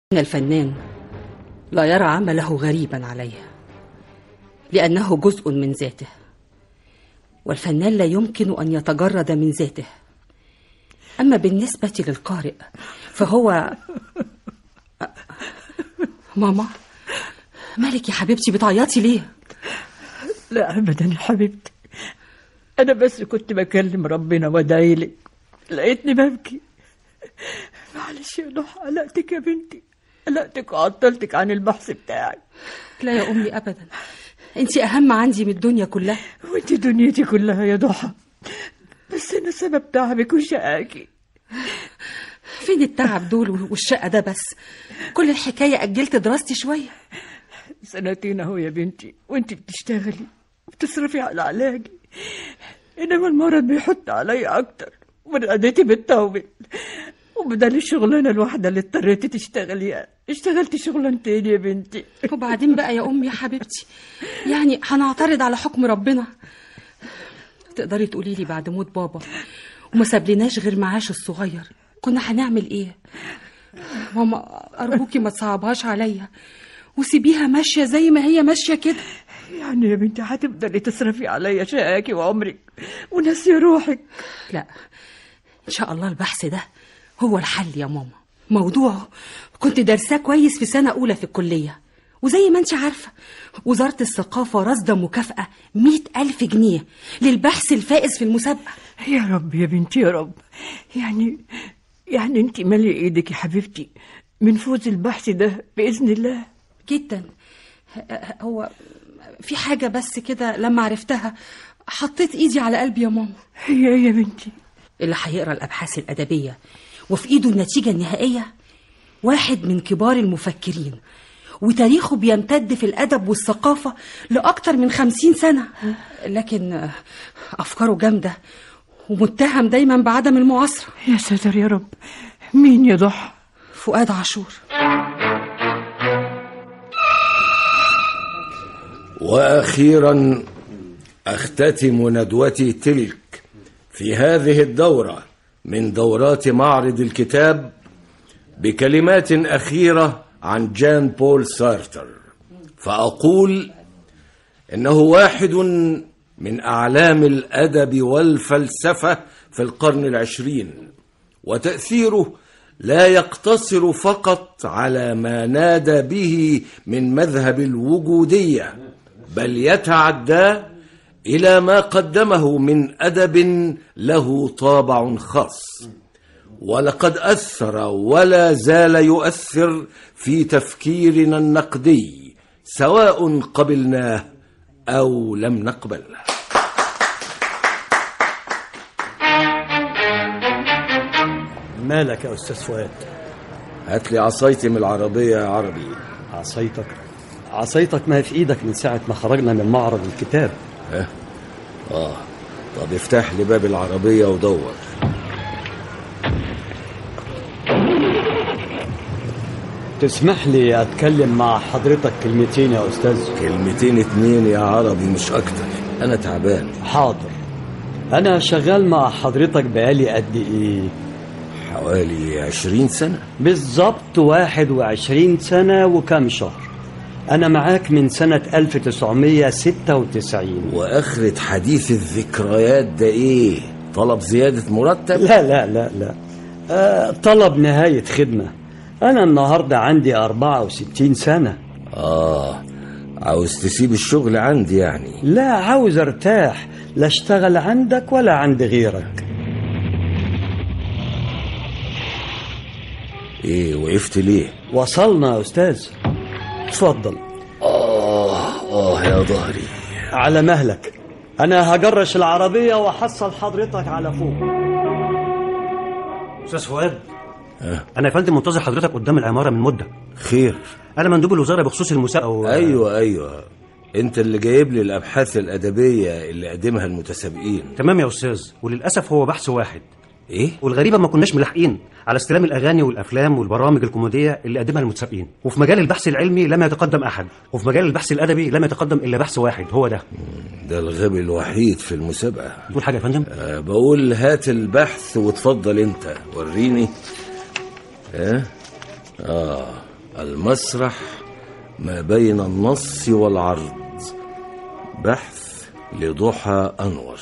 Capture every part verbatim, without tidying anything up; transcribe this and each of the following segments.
إن الفنان لا يرى عمله غريبا عليه، لأنه جزء من ذاته، والفنان لا يمكن أن يتجرد من ذاته. أما بالنسبة للقارئ فهو ماما، مالك يا حبيبتي بتعيطي ليه؟ لا أبدا يا حبيبتي، أنا بس كنت بكلم ربنا وادعيلك، لقيتني ببكي. معلش يا ضحى، قلقتك يا بنتي، قلقتك وعطلتك عن البحث بتاعك. لا يا أمي أبدا، أنت أهم عندي من الدنيا كلها. وأنت دنيتي كلها يا ضحى، بس أنا سبب تعبك وشقاكي. فين التعب دول والشقة ده بس؟ كل الحكاية أجلت دراستي شوية. سنتين أهو يا بنتي وأنت بتشتغلي وبتصرفي على علاجي، إنما المرض بيحط عليا أكتر ورقدتي بتطول، وبدل الشغلانة الواحدة اللي اضطريتي تشتغليها اشتغلتي شغلانتين يا بنتي. وبعدين بقى يا أمي يا حبيبتي، يعني هنعترض على حكم ربنا؟ تقدري تقولي لي بعد موت بابا وما سابلناش غير معاش الصغير كنا هنعمل ايه؟ ماما أرجوكي ما تصعبهاش عليا وسيبيها ماشية زي ما هي ماشية كده. يعني يا بنتي هتفضلي تصرفي عليا شقاكي وعمرك وناسيه روحك؟ لا، إن شاء الله البحث ده هو الحل يا ماما. موضوعه كنت دارساه كويس في سنة أولى في الكلية، وزي ما انت عارفة وزارة الثقافة رصد مكافأة مئة ألف جنيه للبحث الفائز في المسابقة. يا رب يا بنتي يا رب، يعني يعني انت مالي ايدك يا حبيبتي من فوز البحث ده بإذن الله. جدا. هو في حاجة بس كده لما عرفتها حطيت ايدي على قلبي يا ماما. هي ايه يا بنتي؟ اللي هيقرأ الأبحاث الأدبية وفي ايده النتيجة النهائية واحد من كبار المفكرين، وتاريخه بيمتد في الأدب والثقافة لأكتر من خمسين سنة، لكن أفكاره جامدة ومتهم دايما بعدم المعاصرة. يا ساتر يا رب، مين يا ضحى؟ فؤاد عاشور. وأخيرا أختتم ندوتي تلك في هذه الدورة من دورات معرض الكتاب بكلمات أخيرة عن جان بول سارتر، فأقول إنه واحد من أعلام الأدب والفلسفة في القرن العشرين، وتأثيره لا يقتصر فقط على ما نادى به من مذهب الوجودية، بل يتعدى إلى ما قدمه من أدب له طابع خاص، ولقد أثر ولا زال يؤثر في تفكيرنا النقدي سواء قبلناه أو لم نقبله. مالك يا أستاذ فؤاد؟ هات لي عصايتي من العربية يا عربي. عصايتك؟ عصايتك ما هي في إيدك من ساعة ما خرجنا من معرض الكتاب. اه اه طب افتح لي باب العربية ودور. تسمح لي أتكلم مع حضرتك كلمتين يا أستاذ؟ كلمتين اتنين يا عربي مش أكتر، أنا تعبان. حاضر. أنا شغال مع حضرتك بقالي قد إيه؟ حوالي عشرين سنة بالظبط، واحد وعشرين سنة وكم شهر. أنا معاك من سنة ألف وتسعمية ستة وتسعين. وآخرة حديث الذكريات ده إيه؟ طلب زيادة مرتب؟ لا لا لا لا آه، طلب نهاية خدمة. أنا النهاردة عندي أربعة وستين سنة. آه، عاوز تسيب الشغل عندي يعني؟ لا، عاوز ارتاح، لا اشتغل عندك ولا عند غيرك. ايه وقفت ليه؟ وصلنا يا أستاذ، اتفضل. آه آه يا ظهري. على مهلك، أنا هجرش العربية وحصل حضرتك على فوق. أستاذ فؤاد، أه؟ أنا يا فندم منتظر حضرتك قدام العمارة من مدة. خير؟ أنا مندوب الوزارة بخصوص المسابقة و... أيوة أيوة، أنت اللي جايب لي الأبحاث الأدبية اللي قدمها المتسابقين. تمام يا أستاذ، وللأسف هو بحث واحد. إيه؟ والغريبة ما كناش ملاحقين على استلام الأغاني والأفلام والبرامج الكوميدية اللي قدمها المتسابقين، وفي مجال البحث العلمي لم يتقدم أحد، وفي مجال البحث الأدبي لم يتقدم إلا بحث واحد هو ده. ده الغبي الوحيد في المسابقة. تقول حاجة يا فندم؟ أه بقول هات البحث وتفضل أنت وريني. اه اه المسرح ما بين النص والعرض، بحث لضحى أنور.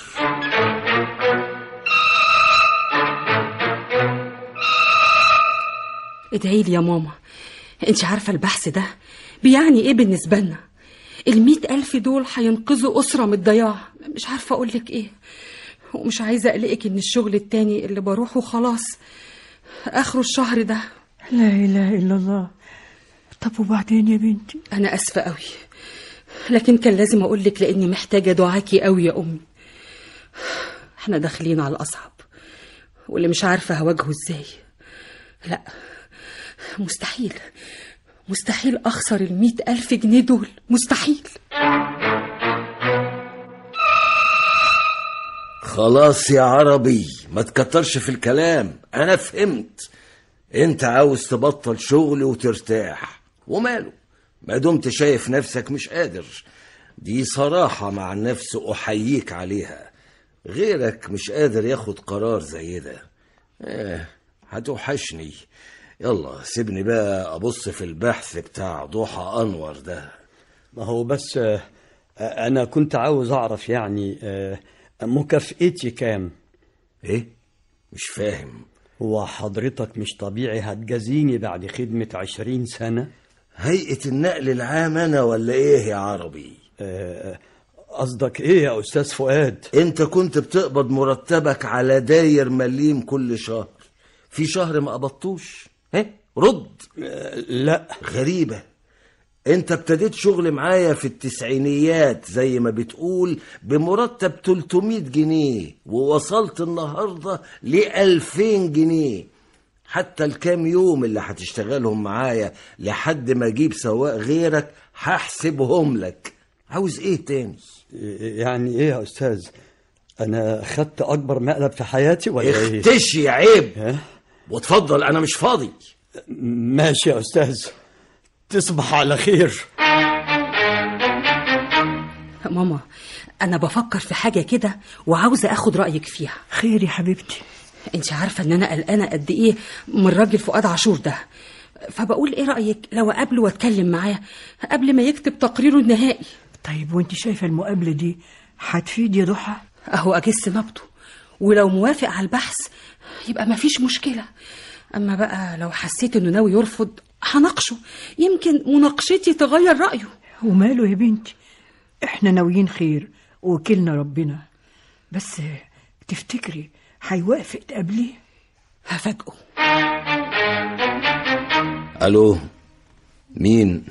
ادعي لي يا ماما، انت عارفة البحث ده بيعني ايه بالنسبة لنا؟ المئة ألف دول هينقذوا أسرة من الضياع. مش عارفة أقولك ايه، ومش عايزة أقلقك إن الشغل التاني اللي بروحه خلاص آخره الشهر ده. لا إله إلا الله. طب وبعدين يا بنتي؟ أنا أسفة قوي، لكن كان لازم أقولك لأني محتاجة دعاكي قوي يا أمي. احنا داخلين على الأصعب واللي مش عارفة هواجهه ازاي. لا مستحيل مستحيل أخسر المئة ألف جنيه دول، مستحيل. خلاص يا عربي، ما تكترش في الكلام، أنا فهمت. أنت عاوز تبطل شغل وترتاح، وماله ما دمت شايف نفسك مش قادر. دي صراحة مع النفس أحييك عليها. غيرك مش قادر ياخد قرار زي ده. اه هتوحشني. يلا سيبني بقى أبص في البحث بتاع ضحى أنور ده. ما هو بس آه، أنا كنت عاوز أعرف يعني آه، مكافئتي كام؟ إيه؟ مش فاهم. هو حضرتك مش طبيعي هتجازيني بعد خدمة عشرين سنة؟ هيئة النقل العام أنا ولا إيه يا عربي؟ آه، قصدك إيه يا أستاذ فؤاد؟ أنت كنت بتقبض مرتبك على داير مليم كل شهر، في شهر ما قبضتوش؟ ها رد. آه، لا. غريبة، انت ابتديت شغل معايا في التسعينيات زي ما بتقول بمرتب تلتمية جنيه، ووصلت النهاردة لألفين جنيه. حتى الكام يوم اللي هتشتغلهم معايا لحد ما اجيب سواق غيرك هحسبهم لك. عاوز ايه تاني؟ يعني ايه يا أستاذ؟ أنا خدت أكبر مقلب في حياتي ولا ايه؟ اختشي عيب. ها؟ واتفضل، انا مش فاضي. ماشي يا أستاذ، تصبح على خير. ماما أنا بفكر في حاجة كده وعاوزة أخد رأيك فيها. خير يا حبيبتي؟ انت عارفة ان انا قلقانة قد ايه من راجل فؤاد عاشور ده، فبقول ايه رأيك لو اقابله واتكلم معاه قبل ما يكتب تقريره النهائي؟ طيب وانت شايفة المقابلة دي هتفيد يا ضحى؟ اهو اجس نبضه، ولو موافق على البحث يبقى مفيش مشكلة. اما بقى لو حسيت انه ناوي يرفض هناقشه، يمكن مناقشتي تغير رأيه. وماله يا بنتي، احنا ناويين خير وكلنا ربنا. بس تفتكري هيوافق تقابليه؟ هفاجئه. الو، مين؟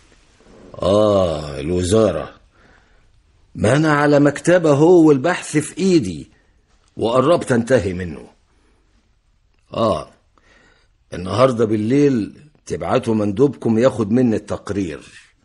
اه الوزارة. ما انا على مكتبه هو والبحث في ايدي وقربت انتهي منه. اه النهاردة بالليل تبعتوا مندوبكم ياخد مني التقرير.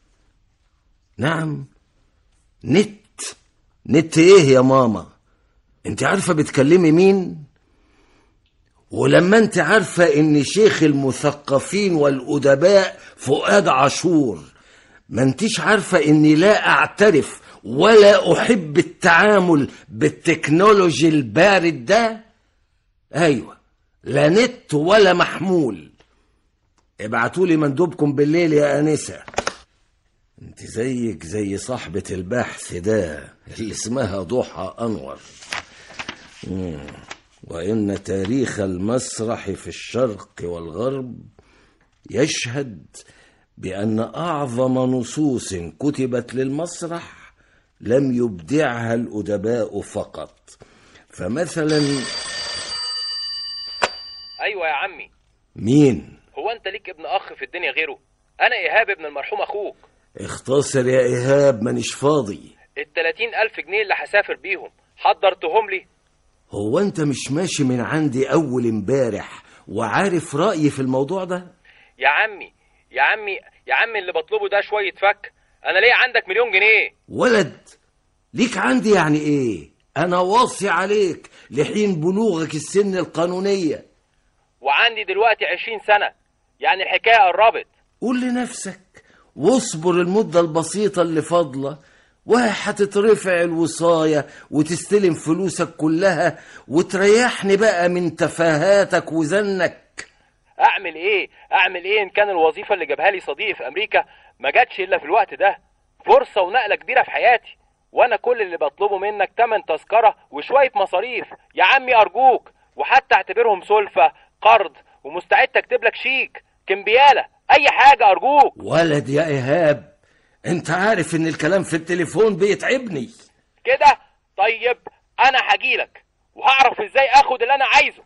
نعم. نت نت ايه يا ماما؟ انت عارفة بتكلمي مين؟ ولما انت عارفة ان شيخ المثقفين والأدباء فؤاد عاشور، ما انتش عارفة اني لا اعترف ولا احب التعامل بالتكنولوجي البارد ده؟ ايوه، لا نت ولا محمول. ابعتولي مندوبكم بالليل يا آنسة. انت زيك زي صاحبة البحث ده اللي اسمها ضحى أنور. مم. وإن تاريخ المسرح في الشرق والغرب يشهد بأن أعظم نصوص كتبت للمسرح لم يبدعها الأدباء فقط. فمثلا. أيوة يا عمي. مين؟ هو أنت ليك ابن أخ في الدنيا غيره؟ أنا إيهاب ابن المرحوم أخوك. اختصر يا إيهاب، مانيش فاضي. التلاتين ألف جنيه اللي هسافر بيهم حضرتهم لي. هو أنت مش ماشي من عندي أول امبارح وعارف رأيي في الموضوع ده؟ يا عمي يا عمي يا عمي اللي بطلبه ده شوية فك. أنا ليه عندك مليون جنيه. ولد ليك عندي يعني إيه؟ أنا واصي عليك لحين بلوغك السن القانونية. وعندي دلوقتي عشرين سنة، يعني الحكاية قربت. قول لنفسك واصبر المدة البسيطة اللي فاضلة، وهتترفع الوصاية وتستلم فلوسك كلها وتريحني بقى من تفاهاتك وزنك. اعمل ايه اعمل ايه ان كان الوظيفه اللي جابها لي صديقي في امريكا ما جاتش الا في الوقت ده؟ فرصه ونقله كبيره في حياتي، وانا كل اللي بطلبه منك تمن تذكره وشويه مصاريف يا عمي ارجوك، وحتى اعتبرهم سلفه قرض، ومستعد اكتب لك شيك كمبياله اي حاجه ارجوك. ولد يا ايهاب، انت عارف ان الكلام في التليفون بيتعبني كده. طيب انا هجيلك وهعرف ازاي اخد اللي انا عايزه.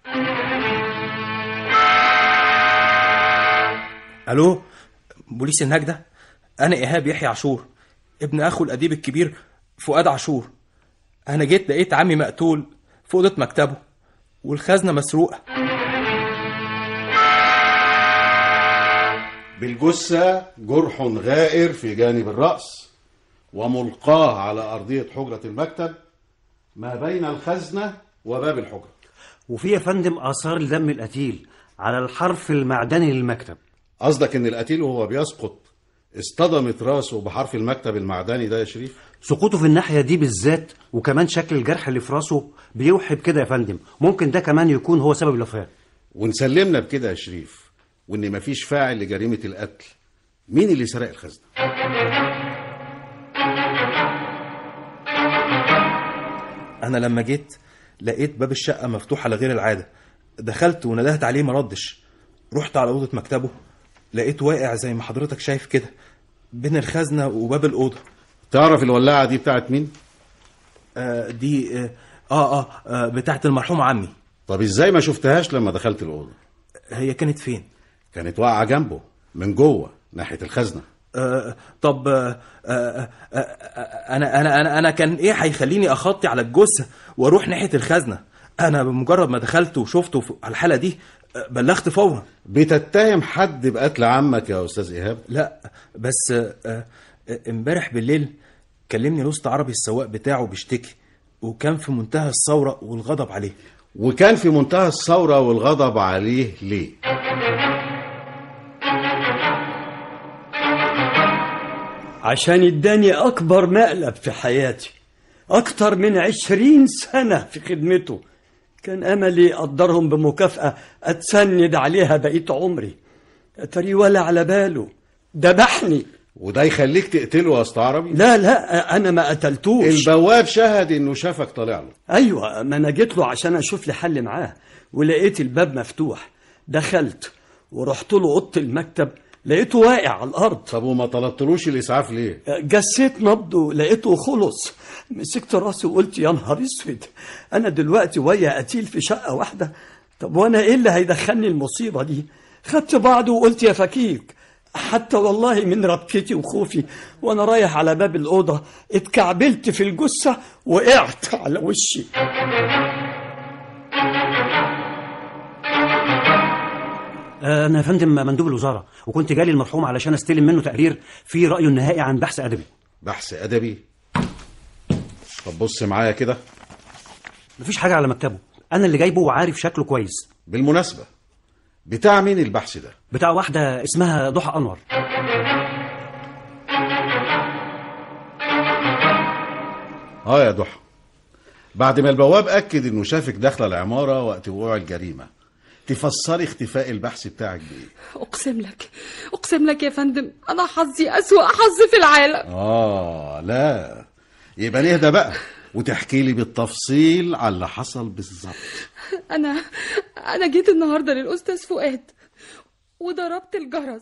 الو، بوليس النجدة، انا ايهاب يحيى عاشور، ابن اخو الاديب الكبير فؤاد عاشور. انا جيت لقيت عمي مقتول في اوضه مكتبه والخزنه مسروقه. بالجثه جرح غائر في جانب الراس وملقاه على ارضيه حجره المكتب ما بين الخزنه وباب الحجره. وفي يا فندم اثار دم القتيل على الحرف المعدني للمكتب. قصدك ان القتيل وهو بيسقط اصطدمت راسه بحرف المكتب المعدني ده يا شريف؟ سقوطه في الناحيه دي بالذات، وكمان شكل الجرح اللي في راسه بيوحي بكده يا فندم. ممكن ده كمان يكون هو سبب الوفاه. ونسلمنا بكده يا شريف وان مفيش فاعل لجريمه القتل. مين اللي سرق الخزنه؟ انا لما جيت لقيت باب الشقه مفتوح على غير العاده، دخلت وندهت عليه ما ردش. رحت على اوضه مكتبه لقيته واقع زي ما حضرتك شايف كده بين الخزنه وباب الاوضه. تعرف الولاعه دي بتاعت مين؟ آه دي آه, آه, اه بتاعت المرحوم عمي. طب ازاي ما شفتهاش لما دخلت الاوضه؟ هي كانت فين؟ كانت واقعه جنبه من جوه ناحيه الخزنه. آه طب آه آه آه انا انا انا انا كان ايه هيخليني اخطي على الجثه واروح ناحيه الخزنه؟ انا بمجرد ما دخلت وشفته على الحاله دي بلغت فورا. بتتهم حد بقتل عمك يا استاذ ايهاب؟ لا بس امبارح بالليل كلمني الوسط عربي السواق بتاعه بيشتكي، وكان في منتهى الثوره والغضب عليه. وكان في منتهى الثوره والغضب عليه ليه؟ عشان اداني اكبر مقلب في حياتي، اكتر من عشرين سنة في خدمته. كان املي اقدرهم بمكافأة اتسند عليها بقيت عمري، اتري ولا على باله دبحني. وده يخليك تقتله يا اسطى عربي؟ لا لا انا ما قتلتوش. البواب شهد انه شافك طالع له. ايوه، ما انا جيت له عشان اشوف لي حل معاه، ولقيت الباب مفتوح. دخلت ورحت له اوضه المكتب لقيته واقع على الارض. طب وما طلبتلوش الاسعاف ليه؟ جسيت نبضه لقيته خلص. مسكت راسي وقلت يا نهار اسود، انا دلوقتي ويا قتيل في شقه واحده؟ طب وانا ايه اللي هيدخلني المصيبه دي؟ خدت بعضه وقلت يا فكيك. حتى والله من ربكتي وخوفي وانا رايح على باب الاوضه اتكعبلت في الجثه وقعت على وشي. انا يا فندم مندوب الوزاره، وكنت جالي المرحوم علشان استلم منه تقرير في رايه النهائي عن بحث ادبي. بحث ادبي؟ طب بص معايا كده. مفيش حاجه على مكتبه، انا اللي جايبه وعارف شكله كويس. بالمناسبه بتاع مين البحث ده؟ بتاع واحده اسمها ضحى انور. اه يا ضحى، بعد ما البواب اكد انه شافك داخله العماره وقت وقوع الجريمه، تفسري اختفاء البحث بتاعك بايه؟ اقسم لك اقسم لك يا فندم انا حظي اسوأ حظ في العالم. اه لا، يبقى نهدى بقى وتحكي لي بالتفصيل على اللي حصل بالظبط. انا انا جيت النهارده للاستاذ فؤاد وضربت الجرس.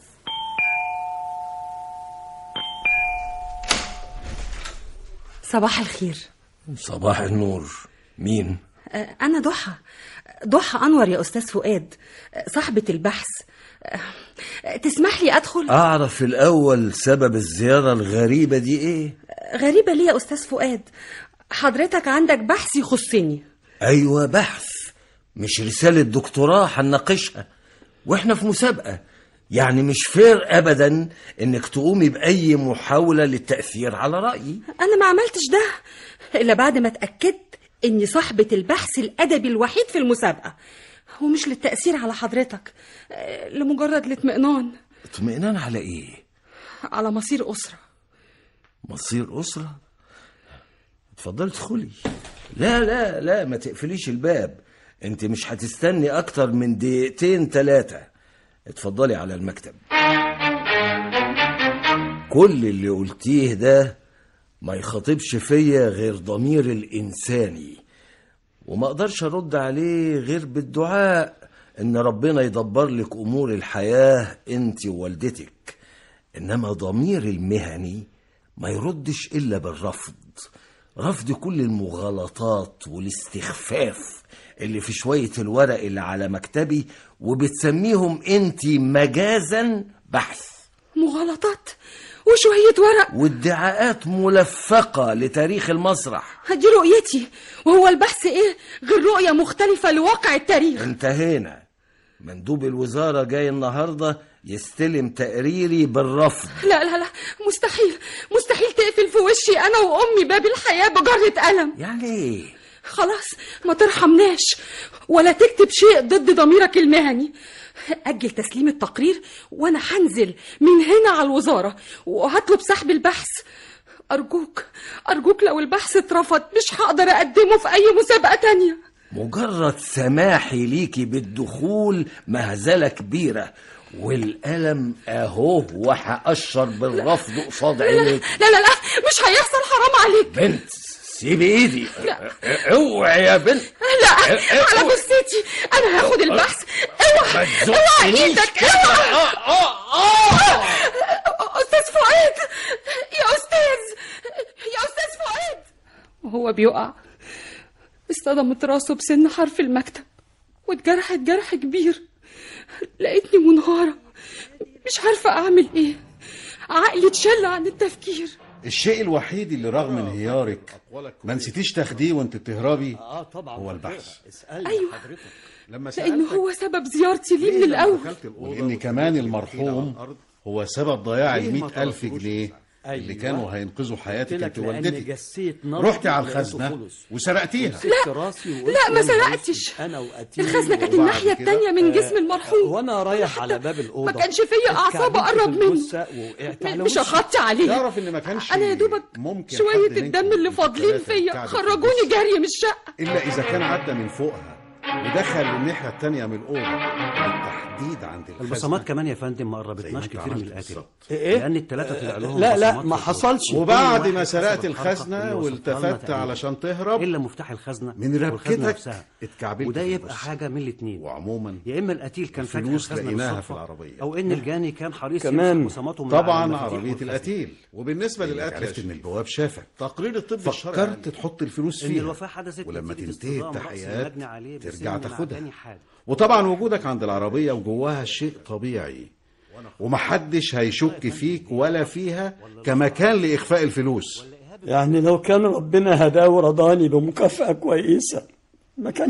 صباح الخير. صباح النور. مين؟ انا ضحى ضحى انور يا استاذ فؤاد، صاحبة البحث. تسمح لي ادخل؟ اعرف الاول سبب الزيارة الغريبة دي ايه؟ غريبة ليه يا استاذ فؤاد؟ حضرتك عندك بحث يخصني. ايوه بحث، مش رسالة دكتوراه هنناقشها واحنا في مسابقة. يعني مش فير ابدا انك تقومي باي محاولة للتأثير على رأيي. انا ما عملتش ده الا بعد ما اتأكدت اني صاحبة البحث الادبي الوحيد في المسابقة، ومش للتأثير على حضرتك، لمجرد الاطمئنان. اطمئنان على ايه؟ على مصير أسرة. مصير أسرة؟ اتفضلي ادخلي. لا لا لا ما تقفليش الباب، انت مش هتستني اكتر من دقيقتين ثلاثة. اتفضلي على المكتب. كل اللي قلتيه ده ما يخاطبش فيا غير ضمير الإنساني، وما اقدرش ارد عليه غير بالدعاء ان ربنا يدبر لك امور الحياة انت ووالدتك. انما ضمير المهني ما يردش الا بالرفض، رفض كل المغالطات والاستخفاف اللي في شوية الورق اللي على مكتبي وبتسميهم انت مجازا بحث. مغالطات وشوية ورق وادعاءات ملفقة لتاريخ المسرح. دي رؤيتي، وهو البحث ايه غير رؤية مختلفة لواقع التاريخ. انتهينا. مندوب الوزارة جاي النهاردة يستلم تقريري بالرفض. لا لا لا، مستحيل مستحيل تقفل في وشي انا وامي باب الحياة بجرة قلم. يعني ايه؟ خلاص ما ترحمناش ولا تكتب شيء ضد ضميرك المهني. أجل تسليم التقرير وأنا هنزل من هنا على الوزارة وهطلب سحب البحث. أرجوك أرجوك لو البحث اترفض مش هقدر أقدمه في أي مسابقة تانية. مجرد سماحي ليكي بالدخول مهزلة كبيرة، والقلم أهو وهقشر بالرفض قصاد عينيك. لا لا لا مش هيحصل، حرام عليك. بنت سيبي ايدي. اوعي يا بنت. لا على جثتي انا هاخد البحث. اوعى اوعى ايدك. اوعى. استاذ فؤاد يا استاذ يا استاذ فؤاد. وهو بيقع اصطدمت راسه بسن حرف المكتب واتجرحت جرح كبير. لقيتني منهارة مش عارفة اعمل ايه، عقلي اتشل عن التفكير. الشيء الوحيد اللي رغم انهيارك ما نسيتيش تاخديه وانت بتهربي هو البحث. ايوه لانه هو سبب زيارتي ليه من الاول، ولان كمان المرحوم هو سبب ضياع المئة ألف جنيه اللي كانوا هينقذوا حياتك انت ووالدتك. رحتي على الخزنة وسرقتيها. لا لا ما سرقتش، الخزنة كانت الناحية التانية من جسم المرحوم وانا رايح على باب الأوضة ما كانش فيا اعصاب اقرب منه. مش هخطي عليه. تعرف ان ما كانش انا يا دوبك شوية الدم اللي فاضلين فيا خرجوني جري من الشقة. الا اذا كان عدى من فوقها ودخل الناحية التانية من الأوضة بالتحديد عند الخزنة. البصمات كمان يا فندم ما قربتناش كتير من القاتل. إيه؟ لأن الثلاثة طلع لهم لا لا ما حصلش. وبعد ما سرقت الخزنة والتفت علشان تهرب إلا مفتاح الخزنة من ربكتك اتكعبلت. وده يبقى حاجة من الاثنين. وعموما يا إما القتيل كان فاتح الخزنة في العربية، أو إن الجاني كان حريص كمان بصماته من طبعا عربية القتيل. وبالنسبة للقتل عرفت إن البواب شافك. تقرير الطب الشرعي فكرت تحط الفلوس فيها، ولما تنتهي التحقيقات ترجع تاخدها. وطبعا وجودك عند العربية وجواها شيء طبيعي، ومحدش هيشك فيك ولا فيها كمكان لإخفاء الفلوس. يعني لو كان ربنا هداه ورضاني بمكافأة كويسة ما كانش